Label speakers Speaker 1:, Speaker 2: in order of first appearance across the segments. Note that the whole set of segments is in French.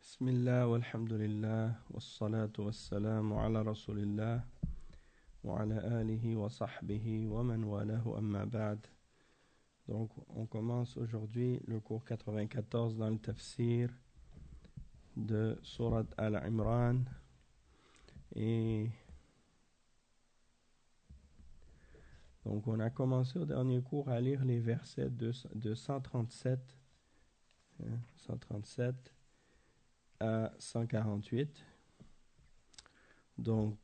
Speaker 1: بسم الله والحمد لله والصلاة والسلام على رسول الله وعلى آله وصحبه ومن والاه أما بعد. Donc on commence aujourd'hui le cours 94 dans le tafsir de Surat Al-Imran et donc on a commencé au dernier cours à lire les versets de 137 à 148. Donc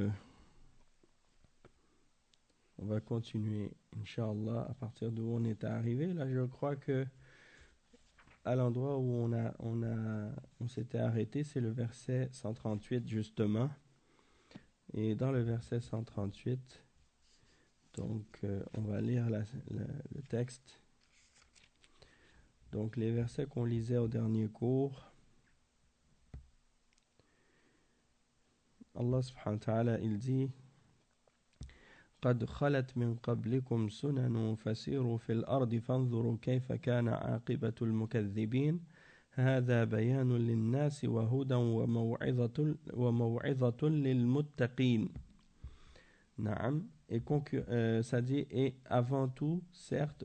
Speaker 1: on va continuer Inch'Allah à partir d'où on est arrivé. Là je crois que à l'endroit où on s'était arrêté, c'est le verset 138 justement. Et dans le verset 138, donc on va lire le texte. Donc les versets qu'on lisait au dernier cours. Allah subhanahu wa ta'ala il dit قد خلت من قبلكم سنن فسيروا في الأرض فانظروا كيف كان عاقبة المكذبين هذا بيان للناس وهدى وموعظة للمتقين. نعم. Et ça dit et avant vous certes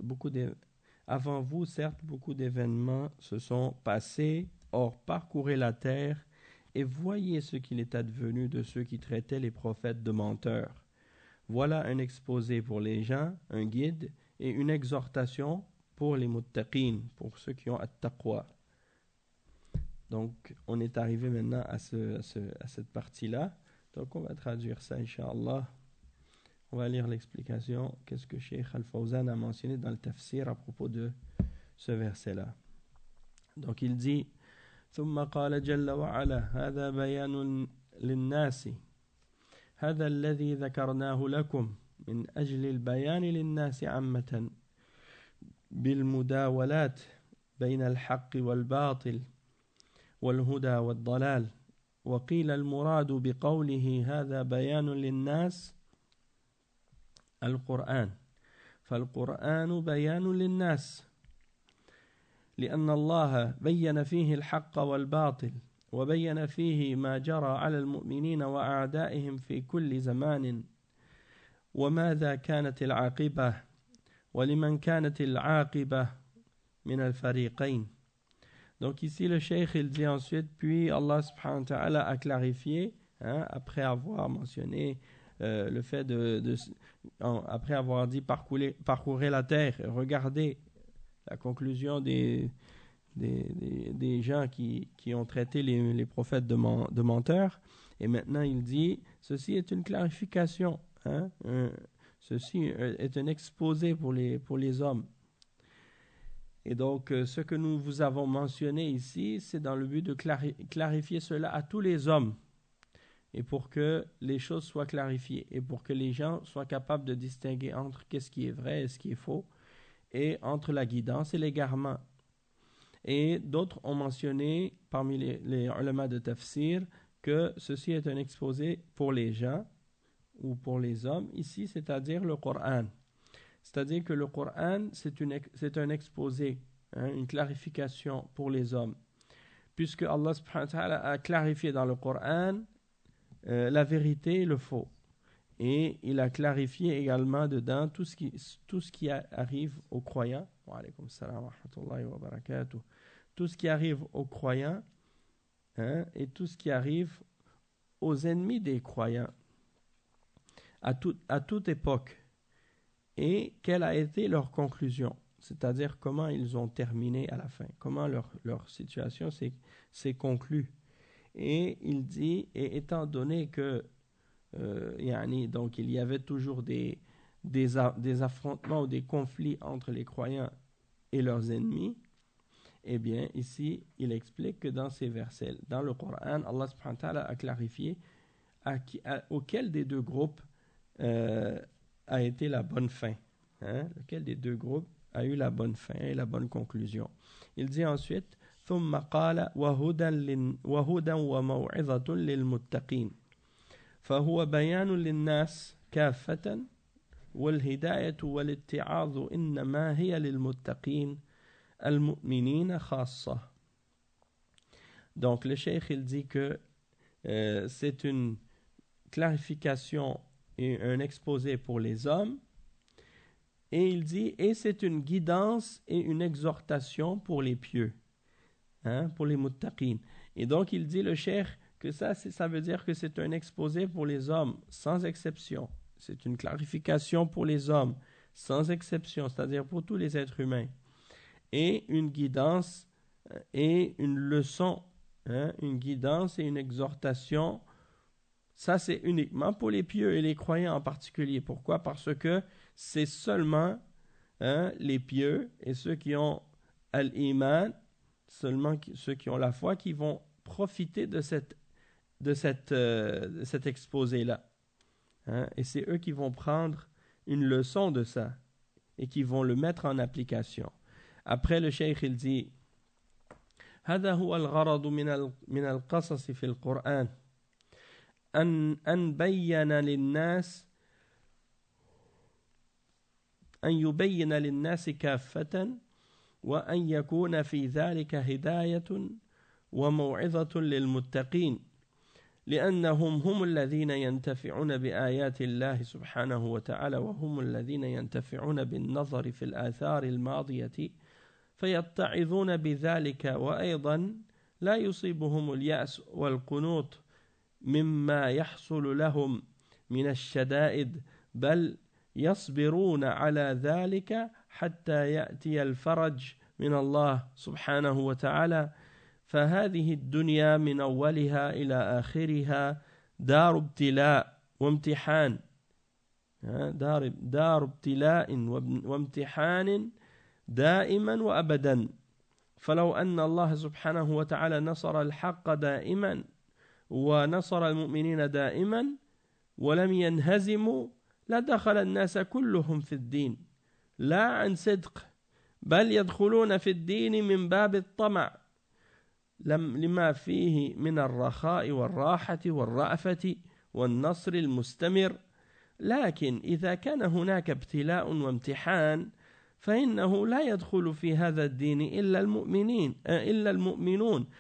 Speaker 1: beaucoup d'événements se sont passés, or parcourez la terre et voyez ce qu'il est advenu de ceux qui traitaient les prophètes de menteurs. Voilà un exposé pour les gens, un guide et une exhortation pour les muttaqin, pour ceux qui ont at-taqwa. Donc, on est arrivé maintenant à cette partie-là. Donc, on va traduire ça, Inch'Allah. On va lire l'explication. Qu'est-ce que Cheikh Al-Fawzan a mentionné dans le tafsir à propos de ce verset-là. Donc, il dit ثم قال جل وعلا هذا بيان للناس هذا الذي ذكرناه لكم من أجل البيان للناس عامة بالمداولات بين الحق والباطل والهدى والضلال. وقيل المراد بقوله هذا بيان للناس القرآن، فالقرآن بيان للناس لأن الله بين فيه الحق والباطل وبين فيه ما جرى على المؤمنين وأعدائهم في كل زمان وماذا كانت العاقبة ولمن كانت العاقبة من الفريقين. Donc ici le cheikh il dit ensuite puis Allah subhanahu wa ta'ala a clarifié après avoir mentionné le fait après avoir dit parcourez la terre, regardez la conclusion des gens qui ont traité les prophètes de menteurs. Et maintenant il dit ceci est une clarification, ceci est un exposé pour les hommes. Et donc ce que nous vous avons mentionné ici, c'est dans le but de clarifier cela à tous les hommes, et pour que les choses soient clarifiées, et pour que les gens soient capables de distinguer entre qu'est-ce qui est vrai et ce qui est faux, et entre la guidance et l'égarement. Et d'autres ont mentionné parmi les ulama de tafsir que ceci est un exposé pour les gens ou pour les hommes ici, c'est-à-dire le Coran. C'est-à-dire que le Coran c'est un exposé, une clarification pour les hommes, puisque Allah subhanahu wa ta'ala a clarifié dans le Coran la vérité et le faux. Et il a clarifié également dedans tout ce qui arrive aux croyants. Wa alaykum salam wa rahmatullahi wa barakatuh. Tout ce qui arrive aux croyants et tout ce qui arrive aux ennemis des croyants à toute époque. Et quelle a été leur conclusion, c'est-à-dire comment ils ont terminé à la fin, comment leur situation s'est conclue. Et il dit, et étant donné que donc il y avait toujours des affrontements ou des conflits entre les croyants et leurs ennemis, eh bien ici il explique que dans ces versets, dans le Coran, Allah subhanahu wa ta'ala a clarifié auquel des deux groupes a été la bonne fin, lequel des deux groupes a eu la bonne fin et la bonne conclusion. Il dit ensuite ثم قال وهدى وموعظة للمتقين فهو بيان للناس كافة والهداية والاتعاظ إنما هي للمتقين المؤمنين خاصة. Donc le cheikh il dit que c'est une clarification et un exposé pour les hommes, et il dit et c'est une guidance et une exhortation pour les pieux, pour les muttaqin. Et donc il dit le cheikh que ça veut dire que c'est un exposé pour les hommes sans exception, c'est une clarification pour les hommes sans exception, c'est-à-dire pour tous les êtres humains, et une guidance et une leçon, une guidance et une exhortation. Ça, c'est uniquement pour les pieux et les croyants en particulier. Pourquoi? Parce que c'est seulement les pieux et ceux qui ont al-iman, seulement ceux qui ont la foi, qui vont profiter de cet exposé-là. Et c'est eux qui vont prendre une leçon de ça et qui vont le mettre en application. Après, le cheikh, il dit هذا هو الغرض من القصص في القرآن أن يبين للناس كافة وأن يكون في ذلك هداية وموعظة للمتقين لأنهم هم الذين ينتفعون بآيات الله سبحانه وتعالى وهم الذين ينتفعون بالنظر في الآثار الماضية فيتعظون بذلك وأيضا لا يصيبهم اليأس والقنوط مما يحصل لهم من الشدائد بل يصبرون على ذلك حتى يأتي الفرج من الله سبحانه وتعالى فهذه الدنيا من أولها إلى آخرها دار ابتلاء وامتحان دار ابتلاء وامتحان دائما وأبدا فلو أن الله سبحانه وتعالى نصر الحق دائما ونصر المؤمنين دائما ولم ينهزموا لدخل الناس كلهم في الدين لا عن صدق بل يدخلون في الدين من باب الطمع لما فيه من الرخاء والراحة والرأفة والنصر المستمر لكن إذا كان هناك ابتلاء وامتحان فإنه لا يدخل في هذا الدين إلا المؤمنون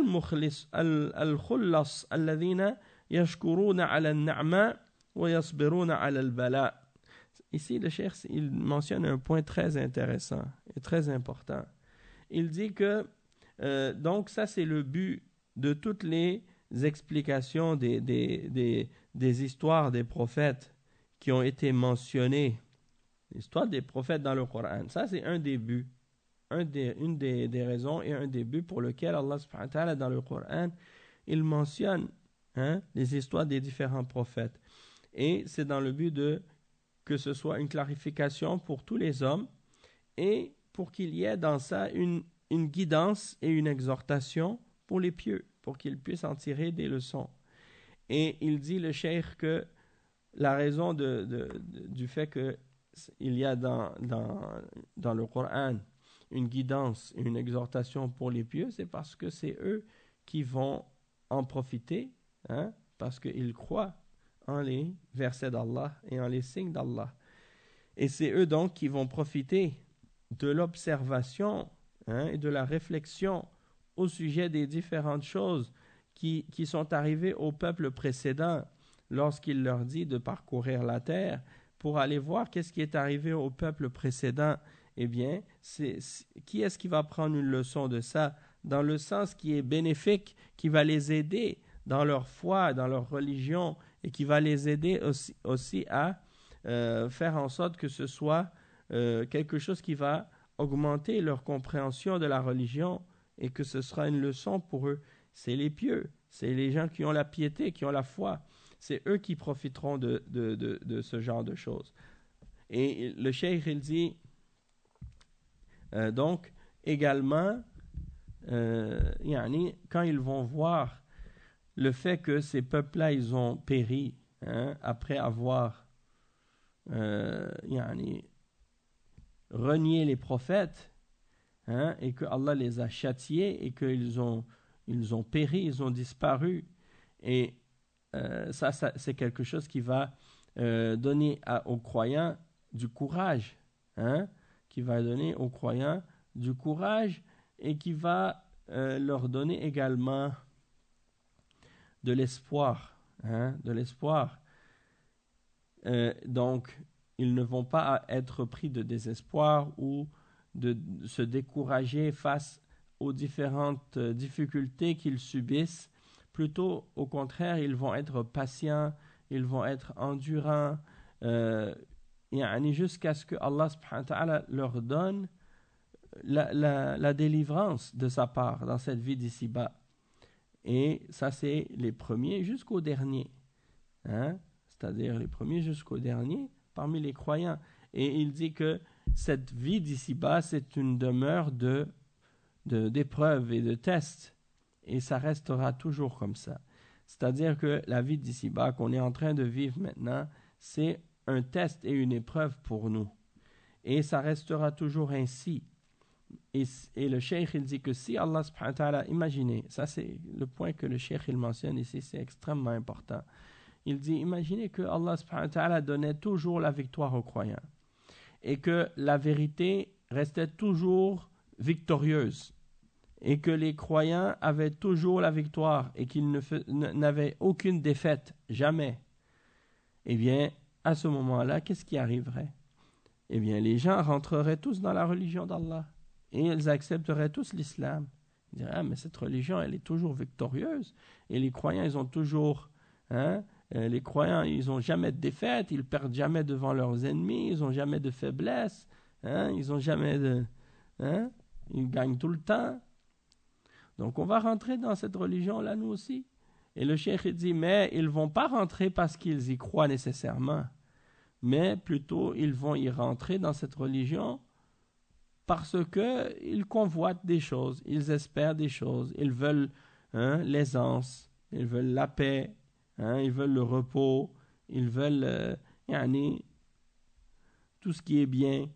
Speaker 1: الخلص الذين يشكرون على النعماء ويصبرون على البلاء. Ici, le cheikh, il mentionne un point très intéressant et très important. Il dit que, donc ça c'est le but de toutes les explications des histoires des prophètes qui ont été mentionnées, l'histoire des prophètes dans le Coran. Ça c'est un des buts, une des raisons et un des buts pour lequel Allah subhanahu wa ta'ala dans le Coran, il mentionne les histoires des différents prophètes. Et c'est dans le but que ce soit une clarification pour tous les hommes et pour qu'il y ait dans ça une guidance et une exhortation pour les pieux, pour qu'ils puissent en tirer des leçons. Et il dit, le cheikh, que la raison du fait qu'il y a dans le Coran une guidance et une exhortation pour les pieux, c'est parce que c'est eux qui vont en profiter, parce qu'ils croient en les versets d'Allah et en les signes d'Allah. Et c'est eux donc qui vont profiter de l'observation et de la réflexion au sujet des différentes choses qui sont arrivées au peuple précédent lorsqu'il leur dit de parcourir la terre pour aller voir qu'est-ce qui est arrivé au peuple précédent. Eh bien, qui est-ce qui va prendre une leçon de ça dans le sens qui est bénéfique, qui va les aider dans leur foi, dans leur religion, et qui va les aider aussi à faire en sorte que ce soit quelque chose qui va augmenter leur compréhension de la religion et que ce sera une leçon pour eux. C'est les pieux, c'est les gens qui ont la piété, qui ont la foi. C'est eux qui profiteront de ce genre de choses. Et le cheikh, il dit donc également, quand ils vont voir le fait que ces peuples-là, ils ont péri après avoir renié les prophètes et que Allah les a châtiés et qu'ils ont péri, ils ont disparu. Et ça, c'est quelque chose qui va donner aux croyants du courage, qui va donner aux croyants du courage et qui va leur donner également de l'espoir, de l'espoir. Donc, ils ne vont pas être pris de désespoir ou de se décourager face aux différentes difficultés qu'ils subissent. Plutôt, au contraire, ils vont être patients, ils vont être endurants, jusqu'à ce que Allah subhanahu wa ta'ala leur donne la délivrance de sa part dans cette vie d'ici-bas. Et ça, c'est les premiers jusqu'aux derniers. C'est-à-dire les premiers jusqu'aux derniers parmi les croyants. Et il dit que cette vie d'ici-bas, c'est une demeure d'épreuves et de tests. Et ça restera toujours comme ça. C'est-à-dire que la vie d'ici-bas qu'on est en train de vivre maintenant, c'est un test et une épreuve pour nous. Et ça restera toujours ainsi. Et le cheikh, il dit que si Allah subhanahu wa ta'ala, imaginez, ça c'est le point que le cheikh il mentionne ici, c'est extrêmement important. Il dit, imaginez que Allah subhanahu wa ta'ala donnait toujours la victoire aux croyants et que la vérité restait toujours victorieuse et que les croyants avaient toujours la victoire et qu'ils n'avaient aucune défaite, jamais. Eh bien, à ce moment-là, qu'est-ce qui arriverait? Eh bien, les gens rentreraient tous dans la religion d'Allah et ils accepteraient tous l'islam. Ils diraient, mais cette religion, elle est toujours victorieuse et les croyants, ils ont toujours... les croyants, ils n'ont jamais de défaite, ils perdent jamais devant leurs ennemis, ils n'ont jamais de faiblesse, ils n'ont jamais de... ils gagnent tout le temps. Donc on va rentrer dans cette religion-là, nous aussi. Et le cheikh dit, mais ils ne vont pas rentrer parce qu'ils y croient nécessairement, mais plutôt ils vont y rentrer dans cette religion parce qu'ils convoitent des choses, ils espèrent des choses, ils veulent l'aisance, ils veulent la paix, ils veulent le repos, ils veulent tout ce qui est bien.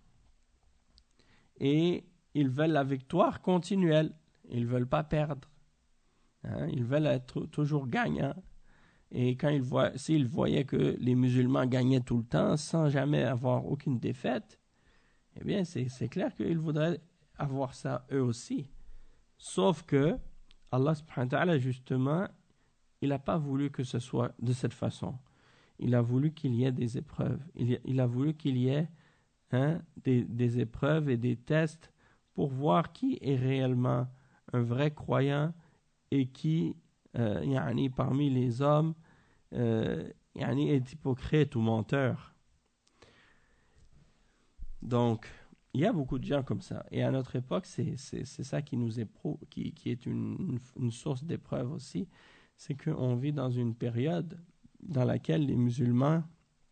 Speaker 1: Et ils veulent la victoire continuelle. Ils ne veulent pas perdre. Ils veulent être toujours gagnants. Et quand s'ils voyaient que les musulmans gagnaient tout le temps sans jamais avoir aucune défaite, eh bien, c'est clair qu'ils voudraient avoir ça eux aussi. Sauf que Allah subhanahu wa ta'ala, justement, il n'a pas voulu que ce soit de cette façon. Il a voulu qu'il y ait des épreuves. Il a voulu qu'il y ait des épreuves et des tests pour voir qui est réellement un vrai croyant et qui, parmi les hommes, est hypocrite ou menteur. Donc, il y a beaucoup de gens comme ça. Et à notre époque, c'est ça qui nous éprouve, qui est une source d'épreuve aussi. C'est qu'on vit dans une période dans laquelle les musulmans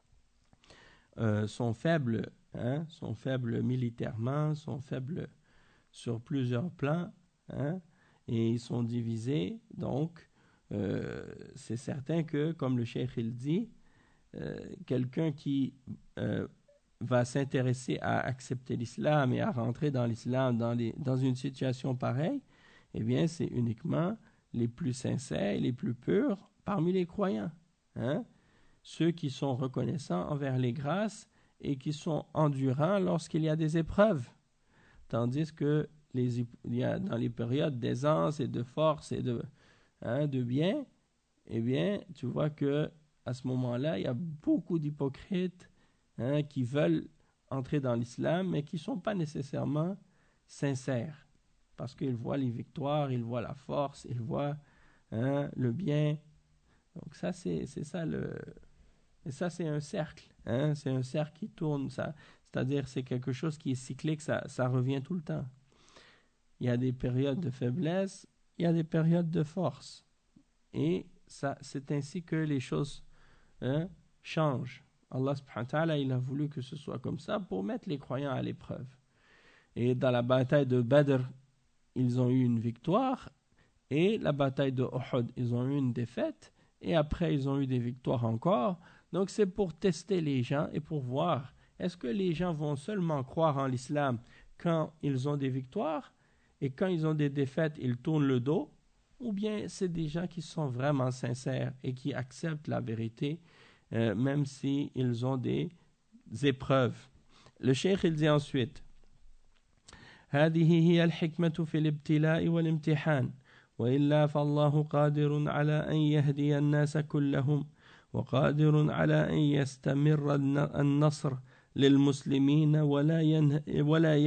Speaker 1: sont faibles, sont faibles militairement, sont faibles sur plusieurs plans, et ils sont divisés. Donc, c'est certain que, comme le cheikh il dit, quelqu'un qui va s'intéresser à accepter l'islam et à rentrer dans l'islam dans une situation pareille, eh bien, c'est uniquement les plus sincères et les plus purs parmi les croyants. Ceux qui sont reconnaissants envers les grâces et qui sont endurants lorsqu'il y a des épreuves. Tandis que dans les périodes d'aisance et de force et de bien, eh bien, tu vois que à ce moment-là, il y a beaucoup d'hypocrites qui veulent entrer dans l'islam, mais qui ne sont pas nécessairement sincères. Parce qu'ils voient les victoires, ils voient la force, ils voient le bien. Donc ça, c'est ça et ça, c'est un cercle. C'est un cercle qui tourne. C'est-à-dire, c'est quelque chose qui est cyclique, ça revient tout le temps. Il y a des périodes de faiblesse, il y a des périodes de force. Et c'est ainsi que les choses changent. Allah subhanahu wa ta'ala, il a voulu que ce soit comme ça pour mettre les croyants à l'épreuve. Et dans la bataille de Badr, ils ont eu une victoire. Et la bataille de Uhud, ils ont eu une défaite. Et après, ils ont eu des victoires encore. Donc, c'est pour tester les gens et pour voir, est-ce que les gens vont seulement croire en l'islam quand ils ont des victoires et quand ils ont des défaites, ils tournent le dos, ou bien c'est des gens qui sont vraiment sincères et qui acceptent la vérité, même s'ils ont des épreuves. Le cheikh, il dit ensuite, هذه هي الحكمة في الابتلاء والامتحان، وإلا فالله قادر على أن يهدي الناس كلهم، وقادر على أن يستمر النصر للمسلمين ولا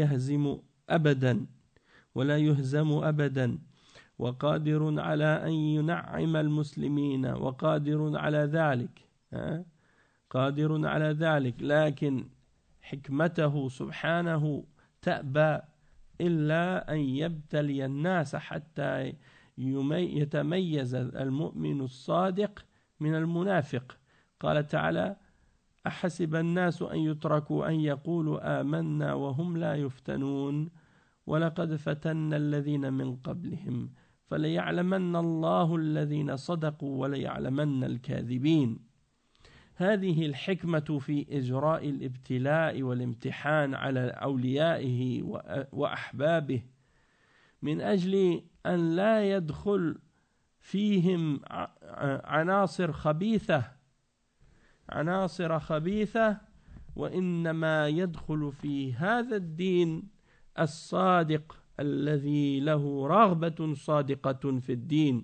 Speaker 1: يهزم أبدا، وقادر على أن ينعم المسلمين، وقادر على ذلك، قادر على ذلك، لكن حكمته سبحانه تأبى إلا أن يبتلي الناس حتى يتميز المؤمن الصادق من المنافق. قال تعالى: أحسب الناس أن يتركوا أن يقولوا آمنا وهم لا يفتنون ولقد فتنا الذين من قبلهم فليعلمن الله الذين صدقوا وليعلمن الكاذبين. هذه الحكمة في إجراء الابتلاء والامتحان على أوليائه وأحبابه، من أجل أن لا يدخل فيهم عناصر خبيثة، وإنما يدخل في هذا الدين الصادق الذي له رغبة صادقة في الدين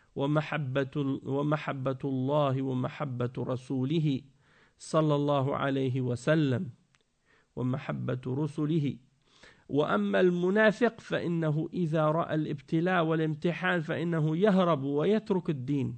Speaker 1: ومحبة الله ومحبة رسوله صلى الله عليه وسلم ومحبة رسله. وأما المنافق فإنه إذا رأى الابتلاء والامتحان فإنه يهرب ويترك الدين.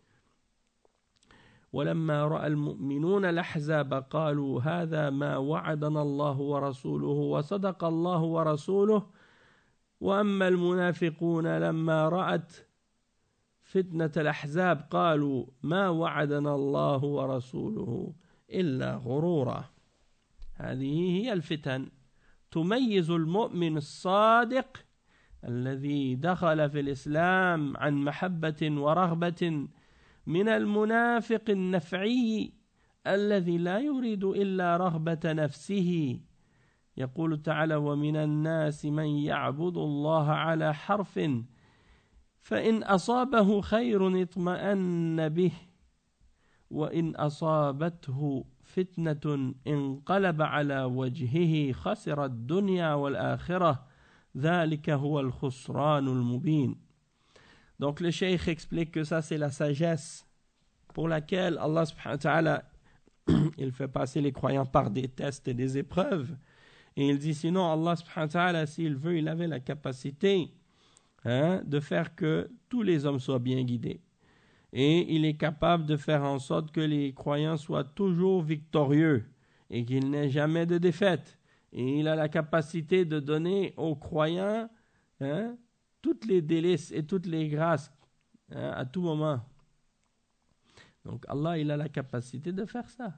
Speaker 1: ولما رأى المؤمنون الأحزاب قالوا: هذا ما وعدنا الله ورسوله وصدق الله ورسوله. وأما المنافقون لما رأت فتنة الأحزاب قالوا: ما وعدنا الله ورسوله إلا غرورا. هذه هي الفتن تميز المؤمن الصادق الذي دخل في الإسلام عن محبة ورغبة من المنافق النفعي الذي لا يريد إلا رغبة نفسه. يقول تعالى: ومن الناس من يعبد الله على حرف فإن أصابه خير اطمأن به وإن أصابته فتنة انقلب على وجهه خسر الدنيا والآخرة ذلك هو الخسران المبين. Donc le cheikh explique que ça c'est la sagesse pour laquelle Allah subhanahu wa ta'ala il fait passer les croyants par des tests et des épreuves. Et il dit sinon Allah subhanahu wa ta'ala, s'il veut, il avait la capacité de faire que tous les hommes soient bien guidés. Et il est capable de faire en sorte que les croyants soient toujours victorieux et qu'il n'ait jamais de défaite. Et il a la capacité de donner aux croyants toutes les délices et toutes les grâces à tout moment. Donc Allah, il a la capacité de faire ça.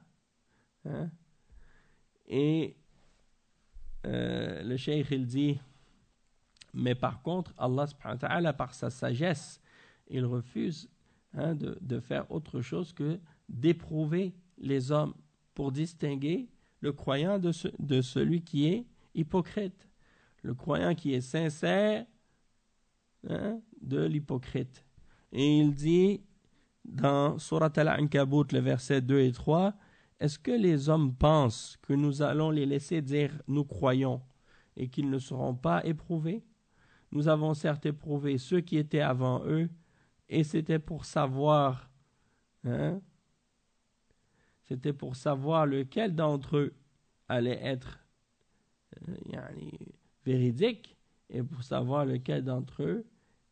Speaker 1: Et le cheikh, il dit, mais par contre, Allah subhanahu wa ta'ala, par sa sagesse, il refuse de faire autre chose que d'éprouver les hommes pour distinguer le croyant de celui qui est hypocrite. Le croyant qui est sincère de l'hypocrite. Et il dit dans Surat Al-Ankabut, le verset 2 et 3, est-ce que les hommes pensent que nous allons les laisser dire nous croyons et qu'ils ne seront pas éprouvés? Nous avons certes éprouvé ceux qui étaient avant eux, et c'était pour savoir lequel d'entre eux allait être véridique et pour savoir lequel d'entre eux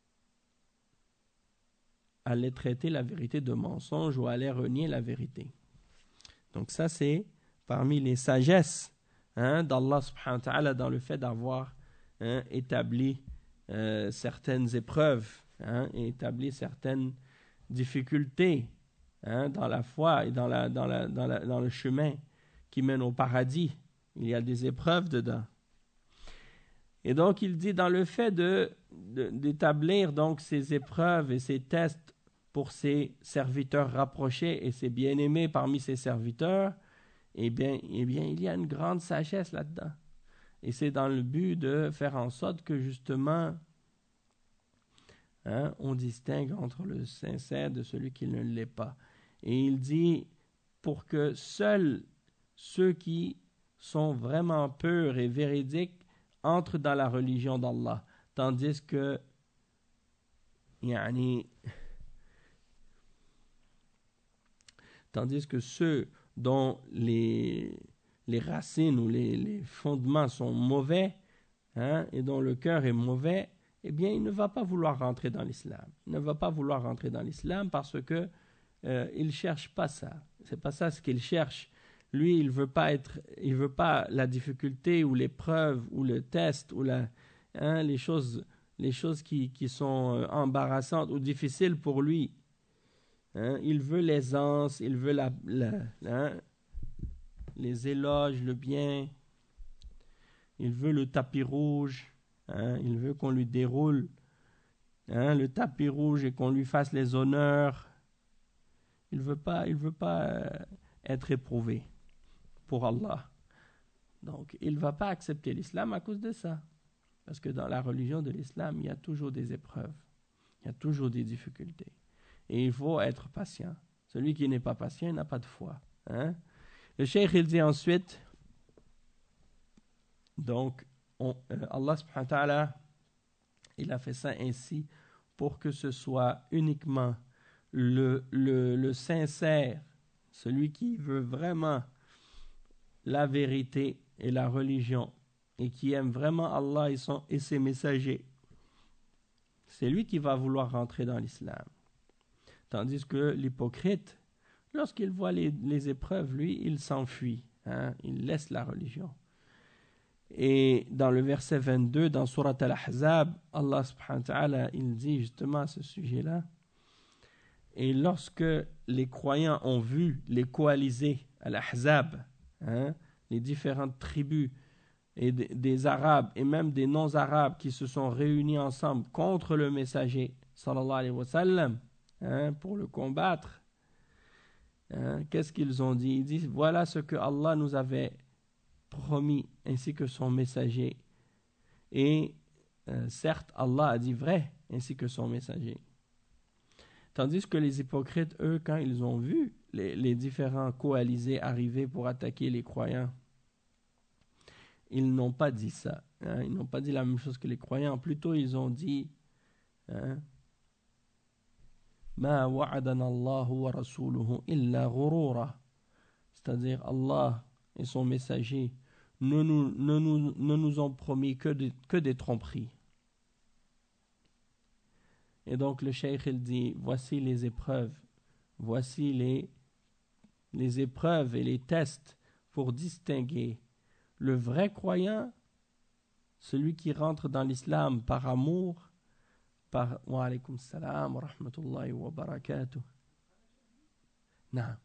Speaker 1: allait traiter la vérité de mensonge ou allait renier la vérité. Donc ça c'est parmi les sagesses d'Allah subhanahu wa ta'ala dans le fait d'avoir établi certaines épreuves et établi certaines difficultés dans la foi et dans le chemin qui mène au paradis. Il y a des épreuves dedans. Et donc il dit dans le fait d'établir donc ces épreuves et ces tests pour ses serviteurs rapprochés et ses bien-aimés parmi ses serviteurs, eh bien il y a une grande sagesse là-dedans. Et c'est dans le but de faire en sorte que justement on distingue entre le sincère de celui qui ne l'est pas. Et il dit pour que seuls ceux qui sont vraiment purs et véridiques entrent dans la religion d'Allah, tandis que ceux dont les racines ou les fondements sont mauvais, et dont le cœur est mauvais, eh bien, il ne va pas vouloir rentrer dans l'islam. Il ne va pas vouloir rentrer dans l'islam parce que il cherche pas ça. C'est pas ça ce qu'il cherche. Lui, il veut pas la difficulté ou l'épreuve ou le test ou les choses qui sont embarrassantes ou difficiles pour lui. Il veut l'aisance, il veut les éloges, le bien. Il veut le tapis rouge. Il veut qu'on lui déroule le tapis rouge et qu'on lui fasse les honneurs. Il veut pas être éprouvé pour Allah. Donc, il ne va pas accepter l'islam à cause de ça. Parce que dans la religion de l'islam, il y a toujours des épreuves. Il y a toujours des difficultés. Et il faut être patient. Celui qui n'est pas patient, il n'a pas de foi. Le cheikh, il dit ensuite, donc, Allah subhanahu wa ta'ala, il a fait ça ainsi pour que ce soit uniquement le sincère, celui qui veut vraiment la vérité et la religion et qui aime vraiment Allah et ses messagers. C'est lui qui va vouloir rentrer dans l'islam. Tandis que l'hypocrite, lorsqu'il voit les épreuves, lui, il s'enfuit. Il laisse la religion. Et dans le verset 22, dans Surat Al-Ahzab, Allah subhanahu wa ta'ala, il dit justement à ce sujet-là, et lorsque les croyants ont vu les coalisés, Al-Ahzab, les différentes tribus et des Arabes et même des non-Arabes qui se sont réunis ensemble contre le messager, sallallahu alayhi wa sallam, pour le combattre, qu'est-ce qu'ils ont dit? Ils disent, voilà ce que Allah nous avait promis, ainsi que son messager. Et certes, Allah a dit vrai, ainsi que son messager. Tandis que les hypocrites, eux, quand ils ont vu les différents coalisés arriver pour attaquer les croyants, ils n'ont pas dit ça. Ils n'ont pas dit la même chose que les croyants. Plutôt, ils ont dit Ma wa'adana Allahu wa rasuluhu illa ghurura. C'est-à-dire, Allah et son messager ne nous ont promis que des tromperies. Et donc le cheikh il dit, voici les épreuves, voici les épreuves et les tests pour distinguer le vrai croyant, celui qui rentre dans l'islam par amour, par wa alaykum salam wa rahmatullahi wa barakatuh. Non.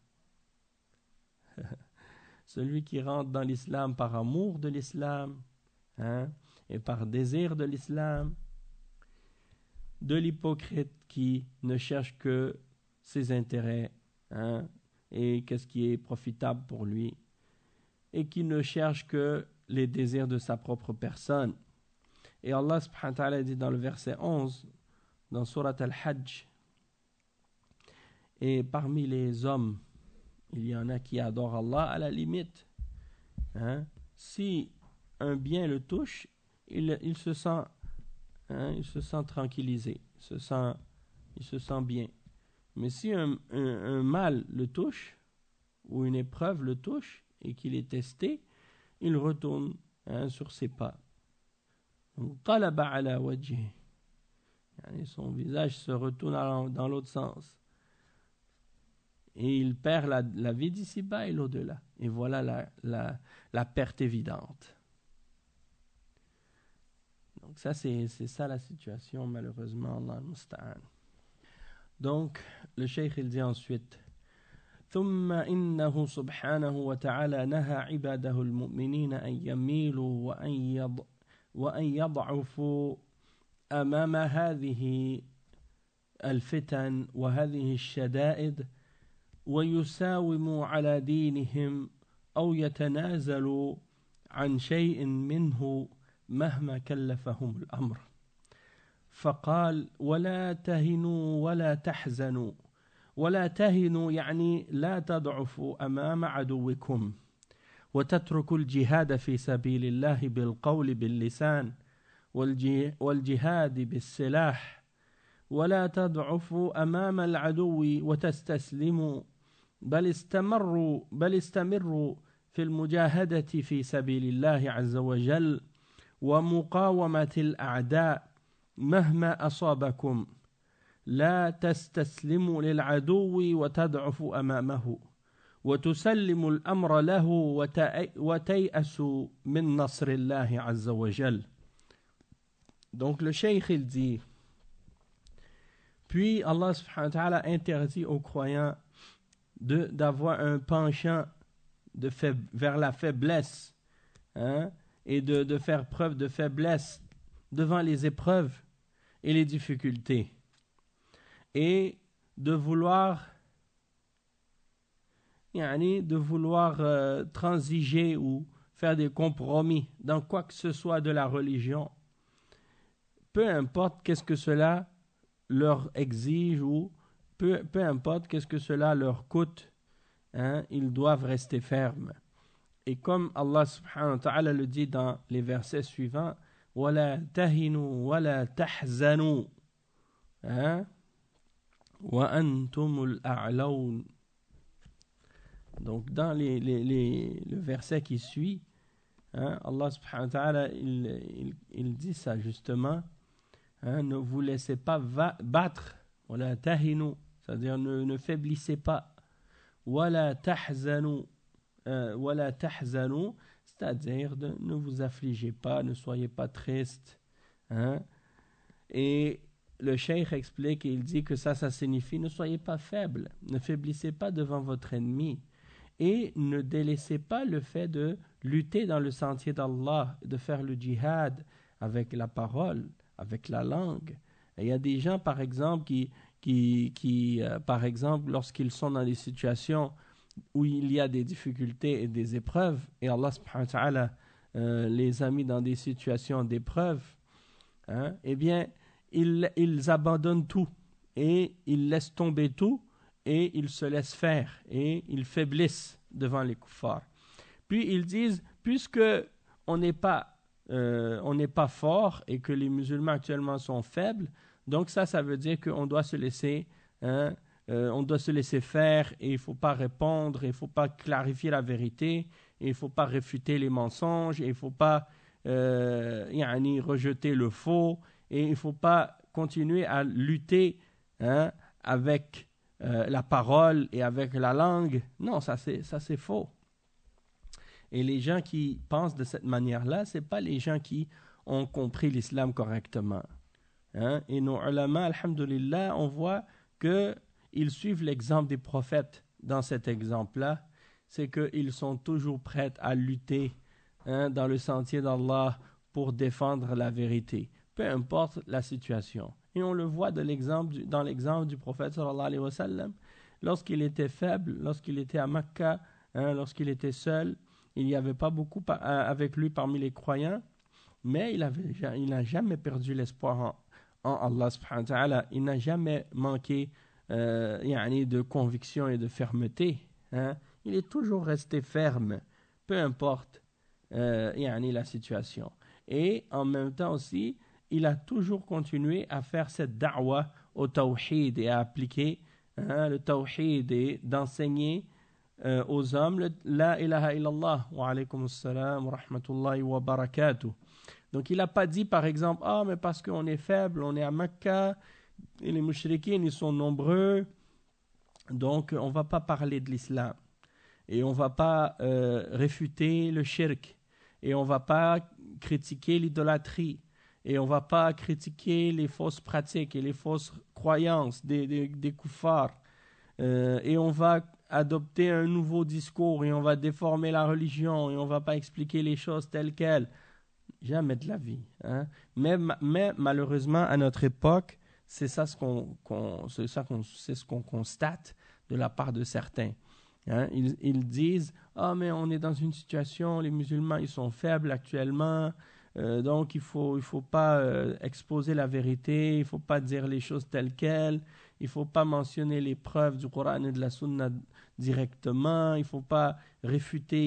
Speaker 1: Celui qui rentre dans l'islam par amour de l'islam, et par désir de l'islam, de l'hypocrite qui ne cherche que ses intérêts, et qu'est-ce qui est profitable pour lui, et qui ne cherche que les désirs de sa propre personne. Et Allah subhanahu wa ta'ala dit dans le verset 11, dans Surat Al-Hajj, et parmi les hommes, il y en a qui adorent Allah à la limite. Si un bien le touche, il se sent tranquillisé, il se sent bien. Mais si un mal le touche, ou une épreuve le touche, et qu'il est testé, il retourne sur ses pas. Qalaba ala wajhi. Son visage se retourne dans l'autre sens. Et il perd la vie d'ici-bas et l'au-delà. Et voilà la perte évidente. Donc ça, c'est ça la situation, malheureusement, Allah al-Musta'an. Donc, le cheikh, il dit ensuite, ثم إنه سبحانه وتعالى نهى عباده المؤمنين أن يميلوا وأن يضعفوا أمام هذه الفتن وهذه الشدائد ويساوموا على دينهم أو يتنازلوا عن شيء منه مهما كلفهم الأمر. فقال ولا تهنوا ولا تحزنوا. ولا تهنوا يعني لا تضعفوا أمام عدوكم وتترك الجهاد في سبيل الله بالقول باللسان والجهاد بالسلاح ولا تضعفوا أمام العدو وتستسلموا بل استمروا في المجاهدة في سبيل الله عز وجل ومقاومة الأعداء مهما أصابكم لا تستسلموا للعدو وتضعفوا أمامه وتسلموا الأمر له وتيأسوا من نصر الله عز وجل. Donc le cheikh il dit, puis Allah subhanahu wa ta'ala interdit aux croyants d'avoir un penchant vers la faiblesse, hein, et de faire preuve de faiblesse devant les épreuves et les difficultés, et de vouloir transiger ou faire des compromis dans quoi que ce soit de la religion, peu importe qu'est-ce que cela leur exige ou peu importe qu'est-ce que cela leur coûte, hein, ils doivent rester fermes. Et comme Allah subhanahu wa ta'ala le dit dans les versets suivants, وَلَا تَهِنُوا وَلَا تَحْزَنُوا وَأَنْتُمُ الْأَعْلَوْنَ. Donc dans le verset qui suit, hein, Allah subhanahu wa ta'ala il dit ça justement, hein, ne vous laissez pas battre, وَلَا تَهِنُوا, c'est-à-dire ne faiblissez pas, وَلَا تَحْزَنُوا, c'est-à-dire ne vous affligez pas, ne soyez pas triste, hein. Et le cheikh explique et il dit que ça signifie ne soyez pas faible, ne faiblissez pas devant votre ennemi et ne délaissez pas le fait de lutter dans le sentier d'Allah, de faire le djihad avec la parole, avec la langue. Et il y a des gens par exemple qui par exemple lorsqu'ils sont dans des situations où il y a des difficultés et des épreuves, et Allah subhanahu wa ta'ala les a mis dans des situations d'épreuve, hein, eh bien, ils abandonnent tout, et ils laissent tomber tout, et ils se laissent faire, et ils faiblissent devant les kuffars. Puis ils disent, puisque on n'est pas fort, et que les musulmans actuellement sont faibles, donc ça veut dire qu'on doit se laisser, hein, on doit se laisser faire et il ne faut pas répondre, il ne faut pas clarifier la vérité, et il ne faut pas réfuter les mensonges, et il ne faut pas rejeter le faux, et il ne faut pas continuer à lutter, hein, avec la parole et avec la langue. Non, ça c'est faux. Et les gens qui pensent de cette manière-là, ce n'est pas les gens qui ont compris l'islam correctement. Hein? Et nos ulama, alhamdulillah, on voit que ils suivent l'exemple des prophètes dans cet exemple-là, c'est qu'ils sont toujours prêts à lutter, hein, dans le sentier d'Allah pour défendre la vérité, peu importe la situation. Et on le voit dans l'exemple du prophète sallallahu alayhi wa sallam, lorsqu'il était faible, lorsqu'il était à Mecca, hein, lorsqu'il était seul, il n'y avait pas beaucoup avec lui parmi les croyants, mais il n'a jamais perdu l'espoir en Allah subhanahu wa ta'ala, il n'a jamais manqué de conviction et de fermeté, hein. Il est toujours resté ferme, peu importe la situation. Et en même temps aussi, il a toujours continué à faire cette da'wa au tawhid et à appliquer, hein, le tawhid et d'enseigner aux hommes la ilaha illallah wa alaykum assalam wa rahmatullahi wa barakatuh. Donc il n'a pas dit par exemple, mais parce qu'on est faible, on est à Mecca, et les mushrikines, ils sont nombreux, donc on ne va pas parler de l'islam. Et on ne va pas réfuter le shirk. Et on ne va pas critiquer l'idolâtrie. Et on ne va pas critiquer les fausses pratiques et les fausses croyances des kuffars. Et on va adopter un nouveau discours et on va déformer la religion et on ne va pas expliquer les choses telles quelles. Jamais de la vie. Hein? Mais malheureusement, à notre époque, c'est ce qu'on constate de la part de certains. Hein? Ils disent « mais on est dans une situation, les musulmans ils sont faibles actuellement, donc il faut pas exposer la vérité, il ne faut pas dire les choses telles quelles, il ne faut pas mentionner les preuves du Coran et de la Sunna directement, il ne faut pas réfuter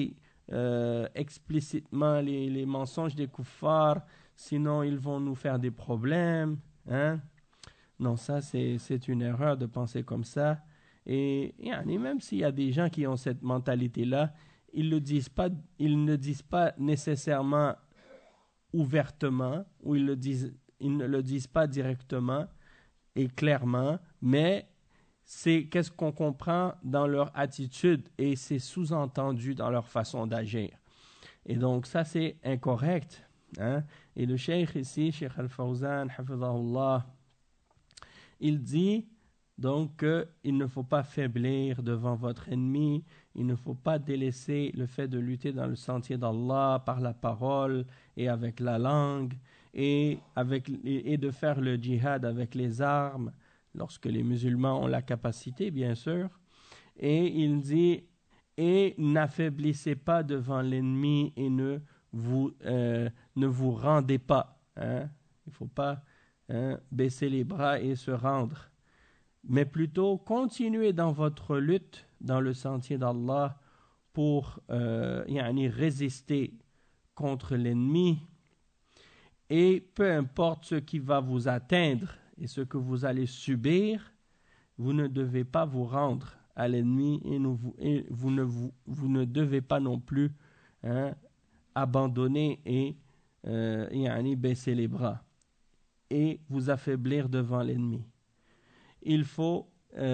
Speaker 1: explicitement les mensonges des kuffars, sinon ils vont nous faire des problèmes. Hein? Non, ça c'est une erreur de penser comme ça. Et même s'il y a des gens qui ont cette mentalité-là, ils ne disent pas nécessairement ouvertement, ou ils ne le disent pas directement et clairement, mais c'est qu'est-ce qu'on comprend dans leur attitude et c'est sous-entendu dans leur façon d'agir. Et donc ça c'est incorrect. Hein? Et le cheikh ici, Cheikh Al-Fawzan, hafidhahullah, il dit donc qu'il ne faut pas faiblir devant votre ennemi, il ne faut pas délaisser le fait de lutter dans le sentier d'Allah par la parole et avec la langue et de faire le djihad avec les armes lorsque les musulmans ont la capacité, bien sûr. Et il dit, et n'affaiblissez pas devant l'ennemi et ne vous rendez pas. Hein? Il ne faut pas baisser les bras et se rendre. Mais plutôt continuez dans votre lutte dans le sentier d'Allah pour résister contre l'ennemi. Et peu importe ce qui va vous atteindre et ce que vous allez subir, vous ne devez pas vous rendre à l'ennemi et vous ne devez pas non plus abandonner et baisser les bras et vous affaiblir devant l'ennemi. Il faut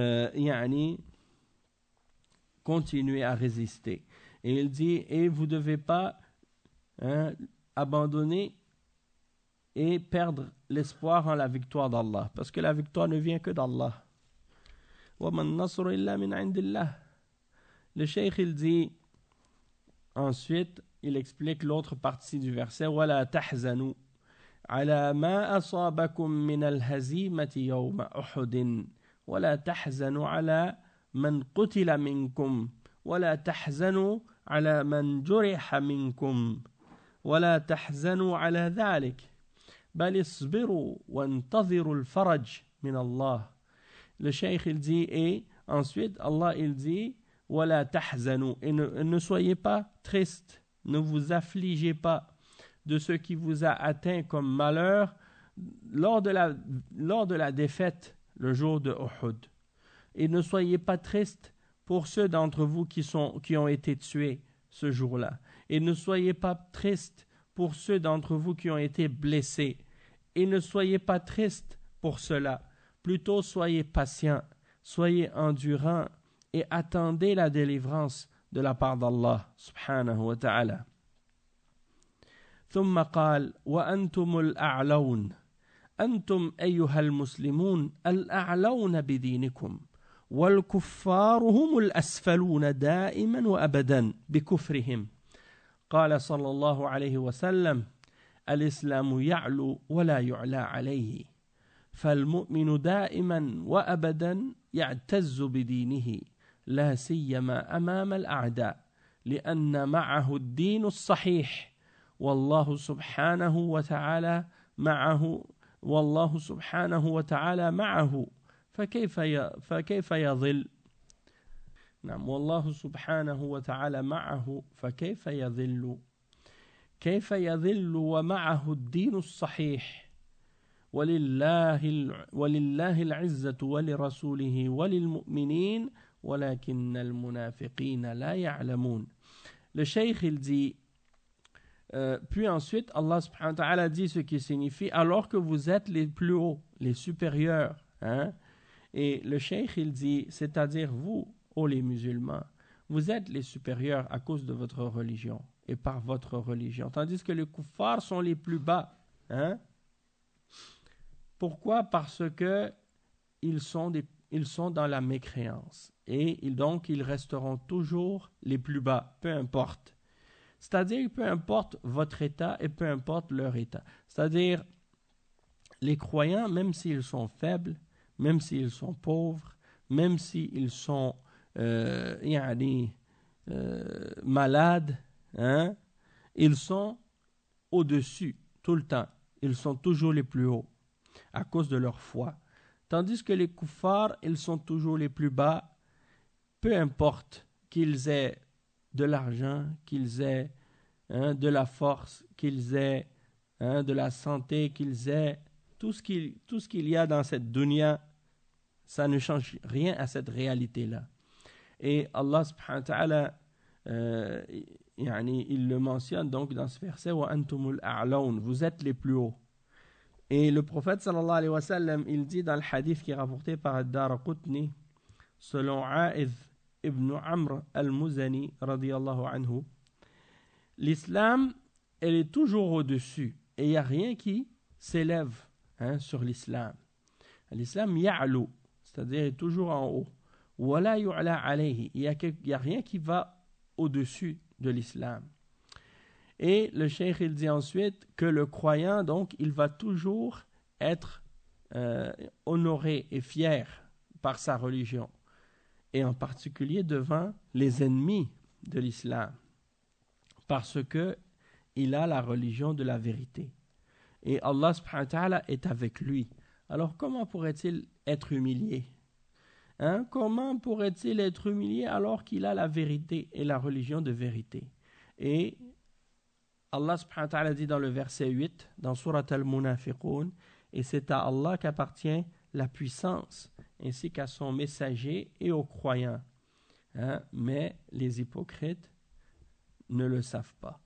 Speaker 1: continuer à résister. Et il dit, et vous ne devez pas abandonner et perdre l'espoir en la victoire d'Allah. Parce que la victoire ne vient que d'Allah. وَمَا النَّصْرُ إِلَّا مِنْ عِنْدِ اللَّهِ. Le cheikh, il dit, ensuite, il explique l'autre partie du verset, وَلَا تَحْزَنُوا على ما أصابكم من الهزيمة يوم أحد ولا تحزنوا على من قتل منكم ولا تحزنوا على من جرح منكم ولا تحزنوا على ذلك بل اصبروا وانتظروا الفرج من الله. Le cheikh il dit et ensuite Allah il dit ولا تحزنوا et ne soyez pas tristes, ne vous affligez pas de ce qui vous a atteint comme malheur lors de la défaite le jour de Uhud. Et ne soyez pas tristes pour ceux d'entre vous qui ont été tués ce jour-là. Et ne soyez pas tristes pour ceux d'entre vous qui ont été blessés. Et ne soyez pas tristes pour cela. Plutôt soyez patients, soyez endurants et attendez la délivrance de la part d'Allah subhanahu wa ta'ala. ثم قال وأنتم الأعلون أنتم أيها المسلمون الأعلون بدينكم والكفار هم الأسفلون دائما وأبدا بكفرهم. قال صلى الله عليه وسلم الإسلام يعلو ولا يعلى عليه فالمؤمن دائما وأبدا يعتز بدينه لا سيما أمام الأعداء لأن معه الدين الصحيح والله سبحانه وتعالى معه فكيف يضل. نعم والله سبحانه وتعالى معه فكيف يضل. كيف يضل ومعه الدين الصحيح ولله العزة ولرسوله وللمؤمنين ولكن المنافقين لا يعلمون. Le cheikh il dit puis ensuite Allah subhanahu wa ta'ala dit ce qui signifie alors que vous êtes les plus hauts, les supérieurs, hein? Et le cheikh il dit c'est-à-dire vous, ô les musulmans, vous êtes les supérieurs à cause de votre religion et par votre religion, tandis que les kuffars sont les plus bas, hein? Pourquoi? Parce que ils sont dans la mécréance et donc ils resteront toujours les plus bas, peu importe. C'est-à-dire, peu importe votre état et peu importe leur état. C'est-à-dire, les croyants, même s'ils sont faibles, même s'ils sont pauvres, même s'ils sont malades, hein, ils sont au-dessus tout le temps. Ils sont toujours les plus hauts à cause de leur foi. Tandis que les kuffars, ils sont toujours les plus bas, peu importe qu'ils aient de l'argent, qu'ils aient de la force, qu'ils aient de la santé, qu'ils aient tout ce qu'il y a dans cette dunya, ça ne change rien à cette réalité-là. Et Allah subhanahu wa ta'ala, il le mentionne donc dans ce verset, wa antumul a'laun, vous êtes les plus hauts. Et le prophète sallallahu alayhi wa sallam, il dit dans le hadith qui est rapporté par Ad-Daraqutni, selon A'idh ibn Amr al-Muzani radiyallahu anhu, l'islam, elle est toujours au-dessus et il n'y a rien qui s'élève sur l'islam. L'islam ya'lu, c'est-à-dire est toujours en haut. Wala yu'la alayhi, il y a rien qui va au-dessus de l'islam. Et le cheikh il dit ensuite que le croyant donc il va toujours être honoré et fier par sa religion, et en particulier devant les ennemis de l'islam, parce que il a la religion de la vérité et Allah subhanahu wa ta'ala est avec lui. Alors comment pourrait-il être humilié? Comment pourrait-il être humilié alors qu'il a la vérité et la religion de vérité? Et Allah subhanahu wa ta'ala dit dans le verset 8 dans Surat al-Munafiqun, et c'est à Allah qu'appartient la puissance ainsi qu'à son messager et aux croyants, mais les hypocrites ne le savent pas.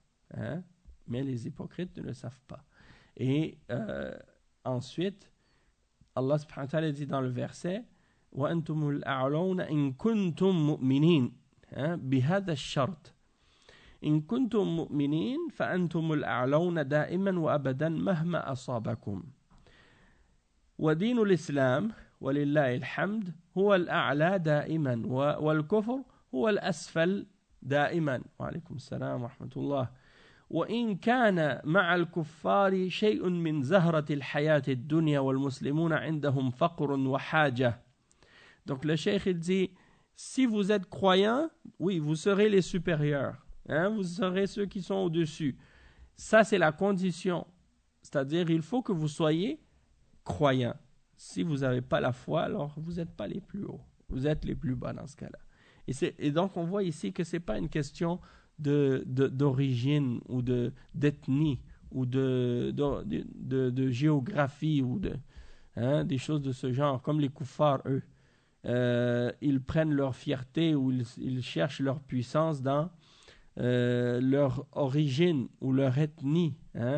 Speaker 1: Et ensuite Allah subhanahu wa ta'ala dit dans le verset wa antumul a'launa in kuntum mu'minin bihadha ash-shart in kuntum mu'minin fa antumul a'launa da'iman wa abadan mahma asabakum wa dinul islam walillahi alhamd huwa al-a'la da'iman wal kufr huwa al-asfal da'iman. Wa alaykum assalam wa rahmatullah. وإن كان مع الكفار شيء من زهرة الحياة الدنيا والمسلمون عندهم فقر وحاجة. Donc le cheikh il dit, si vous êtes croyants, oui, vous serez les supérieurs, vous serez ceux qui sont au-dessus. Ça c'est la condition, c'est-à-dire il faut que vous soyez croyants. Si vous n'avez pas la foi, alors vous n'êtes pas les plus hauts, vous êtes les plus bas dans ce cas-là. Et donc on voit ici que c'est pas une question d'origine ou d'ethnie ou de géographie ou des choses de ce genre, comme les kuffars, eux. Ils prennent leur fierté ou ils cherchent leur puissance dans leur origine ou leur ethnie.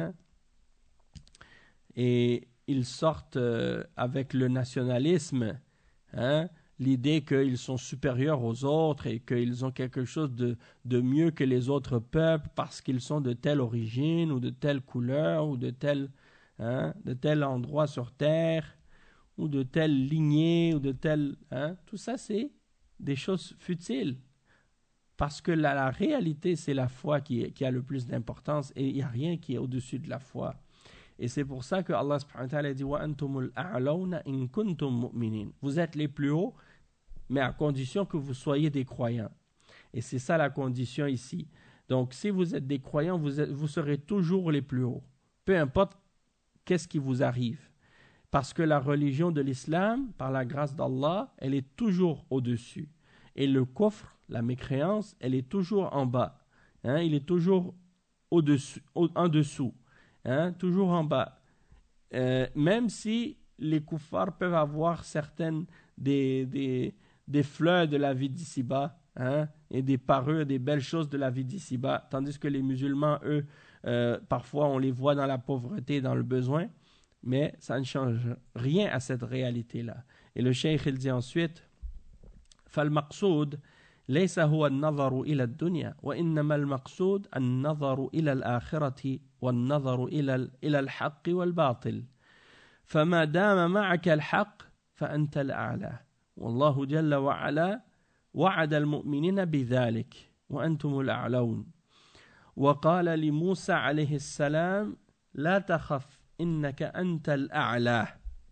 Speaker 1: Et ils sortent avec le nationalisme, l'idée qu'ils sont supérieurs aux autres et qu'ils ont quelque chose de mieux que les autres peuples parce qu'ils sont de telle origine ou de telle couleur ou de tel endroit sur terre ou de telle lignée ou de telle... Tout ça, c'est des choses futiles parce que la réalité, c'est la foi qui a le plus d'importance et il n'y a rien qui est au-dessus de la foi. Et c'est pour ça que Allah subhanahu wa ta'ala dit wa antumul a'launa in kuntum mu'minin. Vous êtes les plus hauts, mais à condition que vous soyez des croyants. Et c'est ça la condition ici. Donc si vous êtes des croyants, vous serez toujours les plus hauts. Peu importe qu'est-ce qui vous arrive. Parce que la religion de l'islam, par la grâce d'Allah, elle est toujours au-dessus. Et le kufr, la mécréance, elle est toujours en bas. Il est toujours au-dessus, en dessous. Toujours en bas. Même si les kuffars peuvent avoir certaines des fleurs de la vie d'ici-bas, et des parures, des belles choses de la vie d'ici-bas, tandis que les musulmans, eux, parfois on les voit dans la pauvreté, dans le besoin, mais ça ne change rien à cette réalité-là. Et le cheikh il dit ensuite فالمقصود ليس هو النظر إلى الدنيا وإنما المقصود النظر إلى الآخرة والنظر إلى الحق والباطل فما دام معك الحق فأنت الأعلى والله جل وعلا وعد المؤمنين بذلك وأنتم الأعلون وقال لموسى عليه السلام لا تخف إنك أنت الأعلى.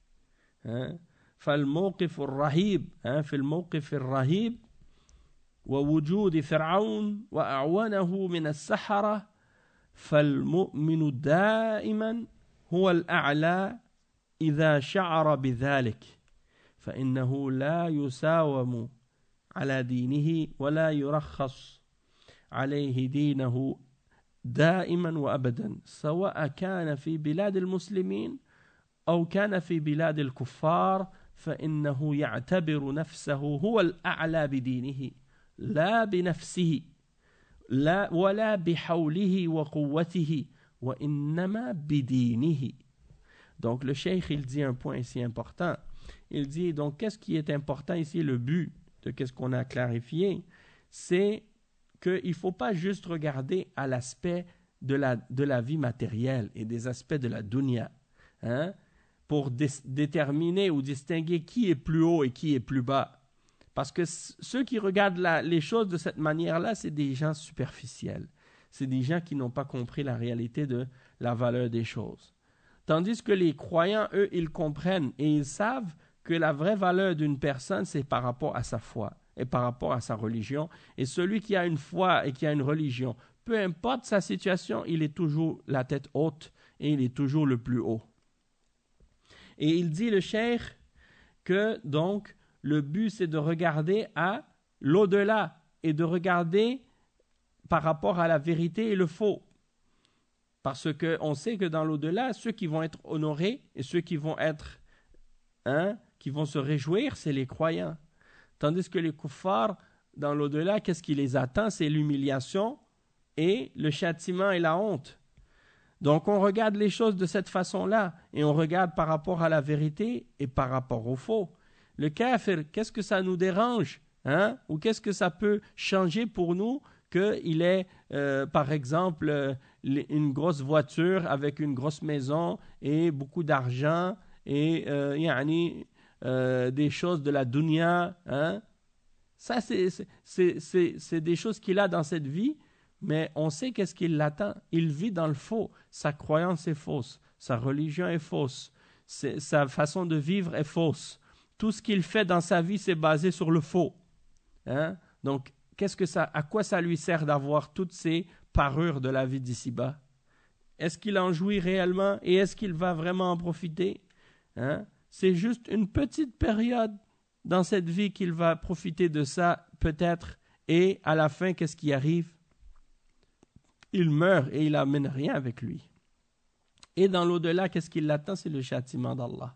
Speaker 1: فالموقف الرهيب في الموقف الرهيب ووجود فرعون وأعوانه من السحرة فالمؤمن دائما هو الأعلى إذا شعر بذلك فإنه لا يساوم على دينه ولا يرخص عليه دينه دائما وأبدا سواء كان في بلاد المسلمين أو كان في بلاد الكفار فإنه يعتبر نفسه هو الأعلى بدينه لا بنفسه لا ولا بحوله وقوته وإنما بدينه. Donc le cheikh il dit un point ici important. Il dit donc qu'est-ce qui est important ici, le but de qu'est-ce qu'on a clarifié, c'est qu'il ne faut pas juste regarder à l'aspect de la vie matérielle et des aspects de la dunya, hein, pour déterminer ou distinguer qui est plus haut et qui est plus bas. Parce que ceux qui regardent les choses de cette manière-là, c'est des gens superficiels. C'est des gens qui n'ont pas compris la réalité de la valeur des choses. Tandis que les croyants, eux, ils comprennent et ils savent que la vraie valeur d'une personne, c'est par rapport à sa foi et par rapport à sa religion. Et celui qui a une foi et qui a une religion, peu importe sa situation, il est toujours la tête haute et il est toujours le plus haut. Et il dit, le cheikh, que donc, le but, c'est de regarder à l'au-delà et de regarder par rapport à la vérité et le faux. Parce qu'on sait que dans l'au-delà, ceux qui vont être honorés et ceux qui vont être, qui vont se réjouir, c'est les croyants. Tandis que les kuffars, dans l'au-delà, qu'est-ce qui les attend? C'est l'humiliation et le châtiment et la honte. Donc on regarde les choses de cette façon-là et on regarde par rapport à la vérité et par rapport au faux. Le kafir, qu'est-ce que ça nous dérange, ou qu'est-ce que ça peut changer pour nous qu'il ait, par exemple, une grosse voiture avec une grosse maison et beaucoup d'argent et des choses de la dunya. Ça, c'est des choses qu'il a dans cette vie, mais on sait qu'est-ce qui l'attend. Il vit dans le faux. Sa croyance est fausse. Sa religion est fausse. Sa façon de vivre est fausse. Tout ce qu'il fait dans sa vie, c'est basé sur le faux. Donc, à quoi ça lui sert d'avoir toutes ces parures de la vie d'ici-bas? Est-ce qu'il en jouit réellement et est-ce qu'il va vraiment en profiter? C'est juste une petite période dans cette vie qu'il va profiter de ça, peut-être, et à la fin, qu'est-ce qui arrive? Il meurt et il n'amène rien avec lui. Et dans l'au-delà, qu'est-ce qui l'attend? C'est le châtiment d'Allah.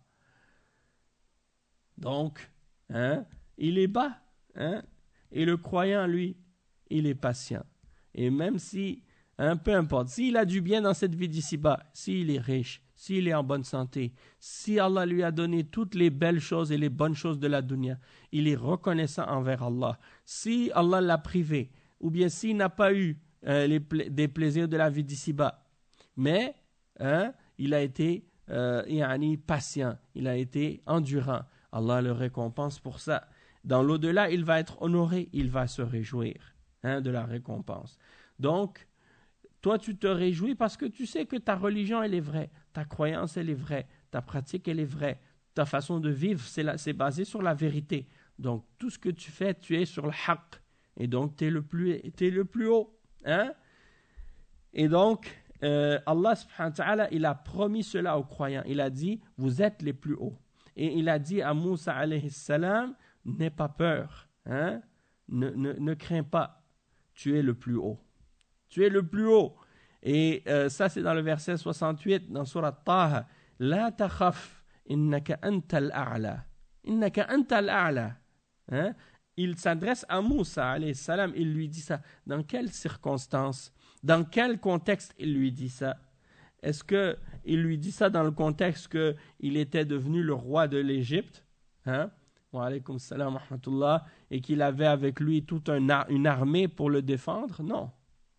Speaker 1: Donc, il est bas, et le croyant, lui, il est patient. Et même si, peu importe, s'il a du bien dans cette vie d'ici-bas, s'il est riche, s'il est en bonne santé, si Allah lui a donné toutes les belles choses et les bonnes choses de la dunya, il est reconnaissant envers Allah. Si Allah l'a privé, ou bien s'il n'a pas eu des plaisirs de la vie d'ici-bas, mais il a été patient, il a été endurant, Allah le récompense pour ça. Dans l'au-delà, il va être honoré, il va se réjouir de la récompense. Donc, toi, tu te réjouis parce que tu sais que ta religion, elle est vraie, ta croyance, elle est vraie, ta pratique, elle est vraie, ta façon de vivre, c'est basé sur la vérité. Donc, tout ce que tu fais, tu es sur le haqq, et donc tu es le plus haut. Et donc, Allah subhanahu wa ta'ala, il a promis cela aux croyants. Il a dit, vous êtes les plus hauts. Et il a dit à Moussa alayhi salam, n'aie pas peur, ne crains pas, tu es le plus haut. Tu es le plus haut. Et ça, c'est dans le verset 68, dans Surat Taha. La takhaf, innaka anta al-a'la. Innaka anta al-a'la. Il s'adresse à Moussa, alayhi salam, il lui dit ça. Dans quelles circonstances? Dans quel contexte il lui dit ça? Est-ce qu'il lui dit ça dans le contexte qu'il était devenu le roi de l'Égypte? Wa alaykum salam wa rahmatullah, et qu'il avait avec lui toute une armée pour le défendre? Non.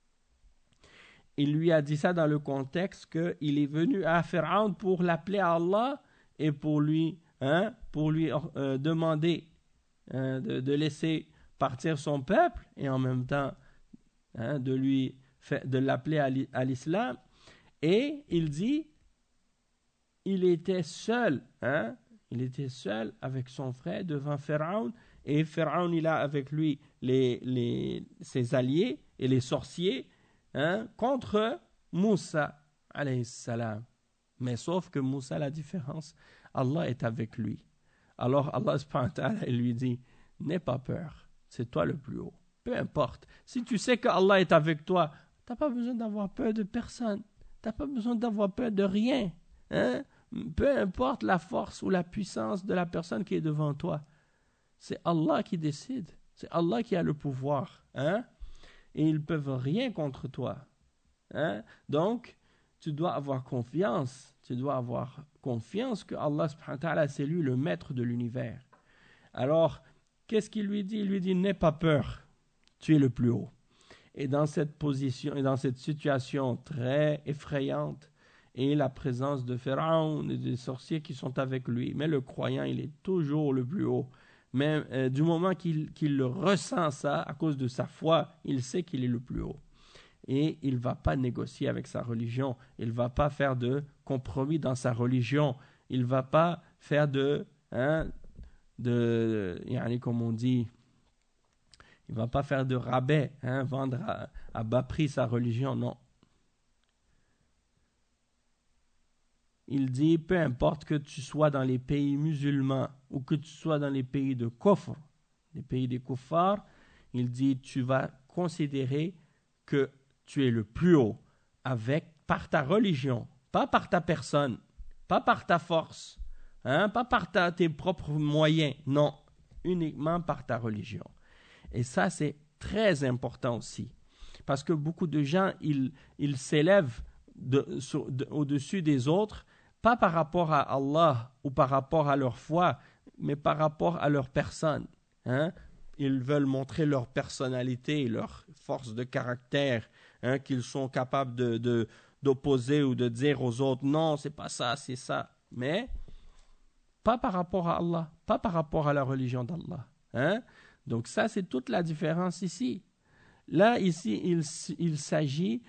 Speaker 1: Il lui a dit ça dans le contexte qu'il est venu à Pharaon pour l'appeler à Allah et pour lui demander de laisser partir son peuple et en même temps de l'appeler à l'islam. Et il dit, il était seul avec son frère devant Pharaon, et Pharaon, il a avec lui ses alliés et les sorciers contre Moussa alayhi salam. Mais sauf que Moussa, la différence, Allah est avec lui. Alors Allah subhanahu wa ta'ala, il lui dit, n'aie pas peur, c'est toi le plus haut. peu importe. Si tu sais que Allah est avec toi, tu n'as pas besoin d'avoir peur de personne. Tu n'as pas besoin d'avoir peur de rien. Hein? Peu importe la force ou la puissance de la personne qui est devant toi. C'est Allah qui décide. C'est Allah qui a le pouvoir. Hein? Et ils ne peuvent rien contre toi. Hein? Donc, tu dois avoir confiance. Tu dois avoir confiance que Allah subhanahu wa ta'ala, c'est lui le maître de l'univers. Alors, qu'est-ce qu'il lui dit? Il lui dit, n'aie pas peur. Tu es le plus haut. Et dans cette position, et dans cette situation très effrayante, et la présence de Pharaon et des sorciers qui sont avec lui. Mais le croyant, il est toujours le plus haut. Mais du moment qu'il le ressent ça, à cause de sa foi, il sait qu'il est le plus haut. Et il ne va pas négocier avec sa religion. Il ne va pas faire de compromis dans sa religion. Il ne va pas faire comme on dit, il ne va pas faire de rabais, vendre à bas prix sa religion, non. Il dit, peu importe que tu sois dans les pays musulmans ou que tu sois dans les pays de kufr, les pays des kuffars, il dit, tu vas considérer que tu es le plus haut par ta religion, pas par ta personne, pas par ta force, pas par tes propres moyens, non, uniquement par ta religion. Et ça, c'est très important aussi, parce que beaucoup de gens, ils s'élèvent au-dessus des autres, pas par rapport à Allah ou par rapport à leur foi, mais par rapport à leur personne. Ils veulent montrer leur personnalité, leur force de caractère, qu'ils sont capables d'opposer ou de dire aux autres, non, c'est pas ça, c'est ça. Mais pas par rapport à Allah, pas par rapport à la religion d'Allah. Donc ça, c'est toute la différence ici. Là, ici, il s'agit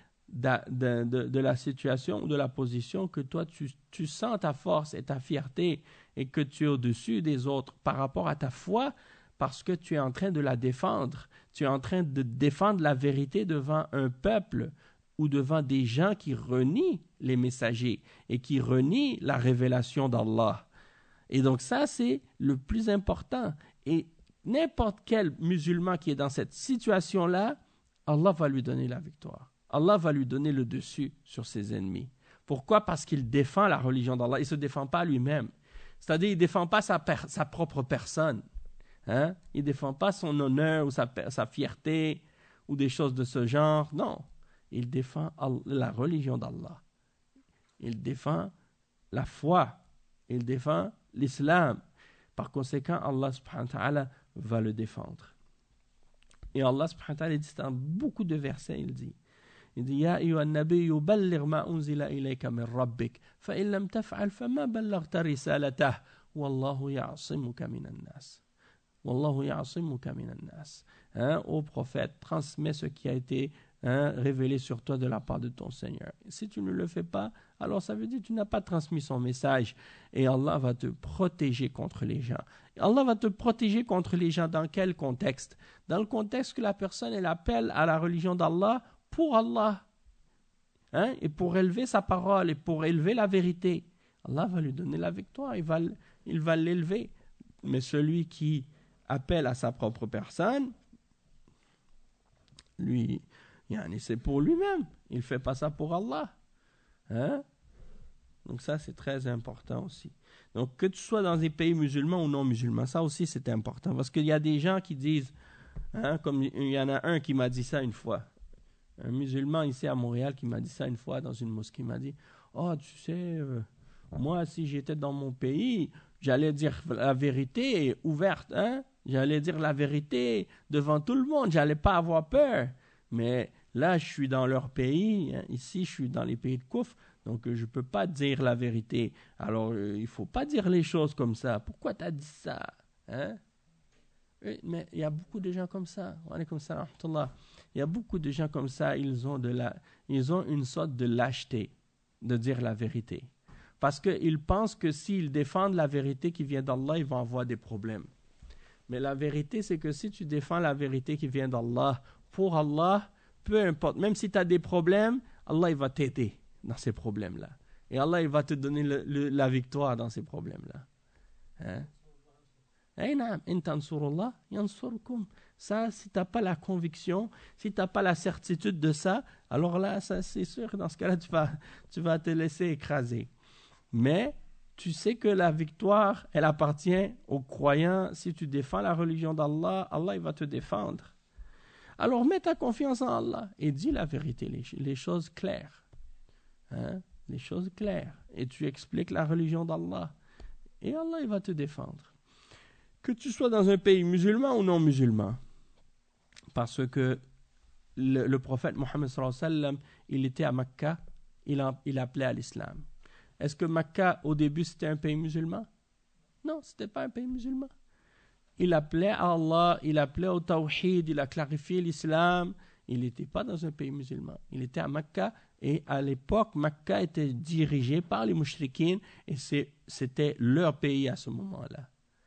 Speaker 1: de la situation ou de la position que toi, tu sens ta force et ta fierté et que tu es au-dessus des autres par rapport à ta foi parce que tu es en train de la défendre. Tu es en train de défendre la vérité devant un peuple ou devant des gens qui renient les messagers et qui renient la révélation d'Allah. Et donc ça, c'est le plus important. Et n'importe quel musulman qui est dans cette situation-là, Allah va lui donner la victoire. Allah va lui donner le dessus sur ses ennemis. Pourquoi? Parce qu'il défend la religion d'Allah. Il ne se défend pas lui-même. C'est-à-dire, il ne défend pas sa propre personne. Il ne défend pas son honneur ou sa fierté ou des choses de ce genre. Non. Il défend la religion d'Allah. Il défend la foi. Il défend l'islam. Par conséquent, Allah subhanahu wa ta'ala va le défendre. Et Allah subhanahu wa ta'ala dit dans beaucoup de versets, il dit Ya ayyuhan nabiyyu balligh ma unzila ilayka min rabbik fa in lam taf'al fama ballaghta risalatah wallahu ya'simuka minan nas. Wallahu ya'simuka minan nas. Ô prophète, transmets ce qui a été révélé sur toi de la part de ton Seigneur. Et si tu ne le fais pas, alors ça veut dire que tu n'as pas transmis son message et Allah va te protéger contre les gens. Et Allah va te protéger contre les gens dans quel contexte? Dans le contexte que la personne elle appelle à la religion d'Allah pour Allah et pour élever sa parole et pour élever la vérité. Allah va lui donner la victoire, il va l'élever. Mais celui qui appelle à sa propre personne, lui, c'est pour lui-même. Il ne fait pas ça pour Allah. Donc ça, c'est très important aussi. Donc que tu sois dans des pays musulmans ou non musulmans, ça aussi c'est important. Parce qu'il y a des gens qui disent, comme il y en a un qui m'a dit ça une fois, un musulman ici à Montréal qui m'a dit ça une fois dans une mosquée, il m'a dit, oh tu sais, moi si j'étais dans mon pays, j'allais dire la vérité ouverte, j'allais dire la vérité devant tout le monde, j'allais pas avoir peur. Mais là, je suis dans leur pays, ici je suis dans les pays de Kouf, donc je ne peux pas dire la vérité. Alors, il ne faut pas dire les choses comme ça. Pourquoi tu as dit ça? Mais il y a beaucoup de gens comme ça. Il y a beaucoup de gens comme ça, ils ont une sorte de lâcheté de dire la vérité. Parce qu'ils pensent que s'ils défendent la vérité qui vient d'Allah, ils vont avoir des problèmes. Mais la vérité, c'est que si tu défends la vérité qui vient d'Allah, pour Allah, peu importe, même si tu as des problèmes, Allah il va t'aider dans ces problèmes-là. Et Allah il va te donner la victoire dans ces problèmes-là. Ça, si tu n'as pas la conviction, si tu n'as pas la certitude de ça, alors là, ça, c'est sûr que dans ce cas-là, tu vas te laisser écraser. Mais tu sais que la victoire, elle appartient aux croyants. Si tu défends la religion d'Allah, Allah il va te défendre. Alors mets ta confiance en Allah et dis la vérité, les choses claires. Les choses claires. Et tu expliques la religion d'Allah. Et Allah il va te défendre. Que tu sois dans un pays musulman ou non musulman. Parce que le prophète Mohammed sallallahu alayhi wa sallam, il était à Mecca, il appelait à l'islam. Est-ce que Mecca, au début, c'était un pays musulman? Non, ce n'était pas un pays musulman. Il appelait à Allah, il appelait au tawhid, il a clarifié l'islam. Il n'était pas dans un pays musulman. Il était à Mecca et à l'époque, Mecca était dirigé par les mouchriquines et c'était leur pays à ce moment-là.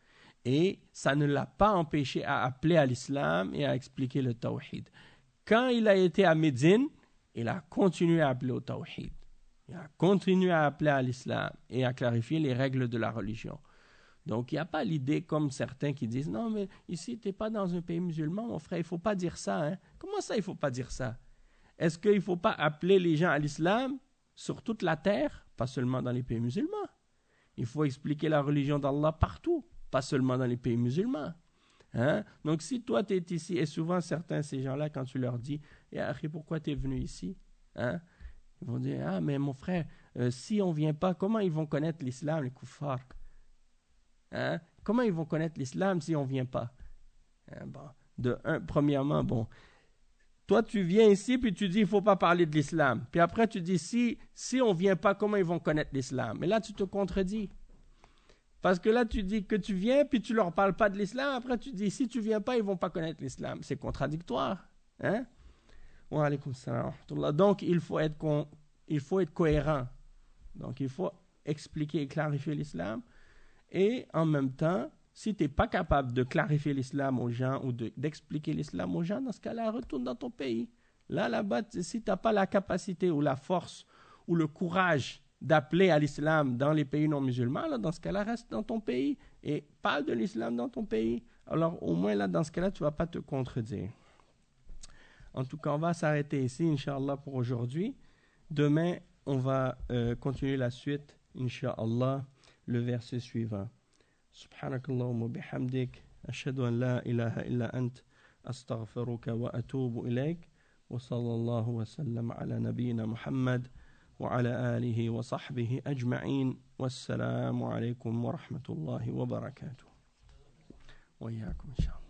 Speaker 1: Et ça ne l'a pas empêché à appeler à l'islam et à expliquer le tawhid. Quand il a été à Médine, il a continué à appeler au tawhid. Il a continué à appeler à l'islam et à clarifier les règles de la religion. Donc, il n'y a pas l'idée comme certains qui disent « Non, mais ici, tu n'es pas dans un pays musulman, mon frère, il ne faut pas dire ça. Hein? » Comment ça, il ne faut pas dire ça? Est-ce qu'il ne faut pas appeler les gens à l'islam sur toute la terre, pas seulement dans les pays musulmans? Il faut expliquer la religion d'Allah partout, pas seulement dans les pays musulmans. Hein? Donc, si toi, tu es ici, et souvent, certains, ces gens-là, quand tu leur dis « Eh, pourquoi tu es venu ici? Hein? » Ils vont dire, ah, mais mon frère, si on ne vient pas, comment ils vont connaître l'islam, les kuffars? Hein? Comment ils vont connaître l'islam si on ne vient pas? Hein, bon, premièrement, toi, tu viens ici, puis tu dis, il ne faut pas parler de l'islam. Puis après, tu dis, si on ne vient pas, comment ils vont connaître l'islam? Mais là, tu te contredis. Parce que là, tu dis que tu viens, puis tu ne leur parles pas de l'islam. Après, tu dis, si tu ne viens pas, ils ne vont pas connaître l'islam. C'est contradictoire. Hein? Wa alaykoum salam wa rahmatullah. Donc, il faut être cohérent. Donc, il faut expliquer et clarifier l'islam. Et en même temps, si tu n'es pas capable de clarifier l'islam aux gens ou d'expliquer l'islam aux gens, dans ce cas-là, retourne dans ton pays. Là-bas, si tu n'as pas la capacité ou la force ou le courage d'appeler à l'islam dans les pays non musulmans, là, dans ce cas-là, reste dans ton pays et parle de l'islam dans ton pays. Alors, au moins, là, dans ce cas-là, tu ne vas pas te contredire. En tout cas, on va s'arrêter ici, Inch'Allah, pour aujourd'hui. Demain, on va continuer la suite, Inch'Allah, le verset suivant. Subhanakallahumma bihamdik, ashhadu an la ilaha illa ant, astaghfiruka wa atubu ilayk, wa sallallahu wa sallam ala nabiyyina Muhammad, wa ala alihi wa sahbihi ajma'in, wassalamu alaykum wa rahmatullahi wa barakatuh. Wa iyyakum, inshallah.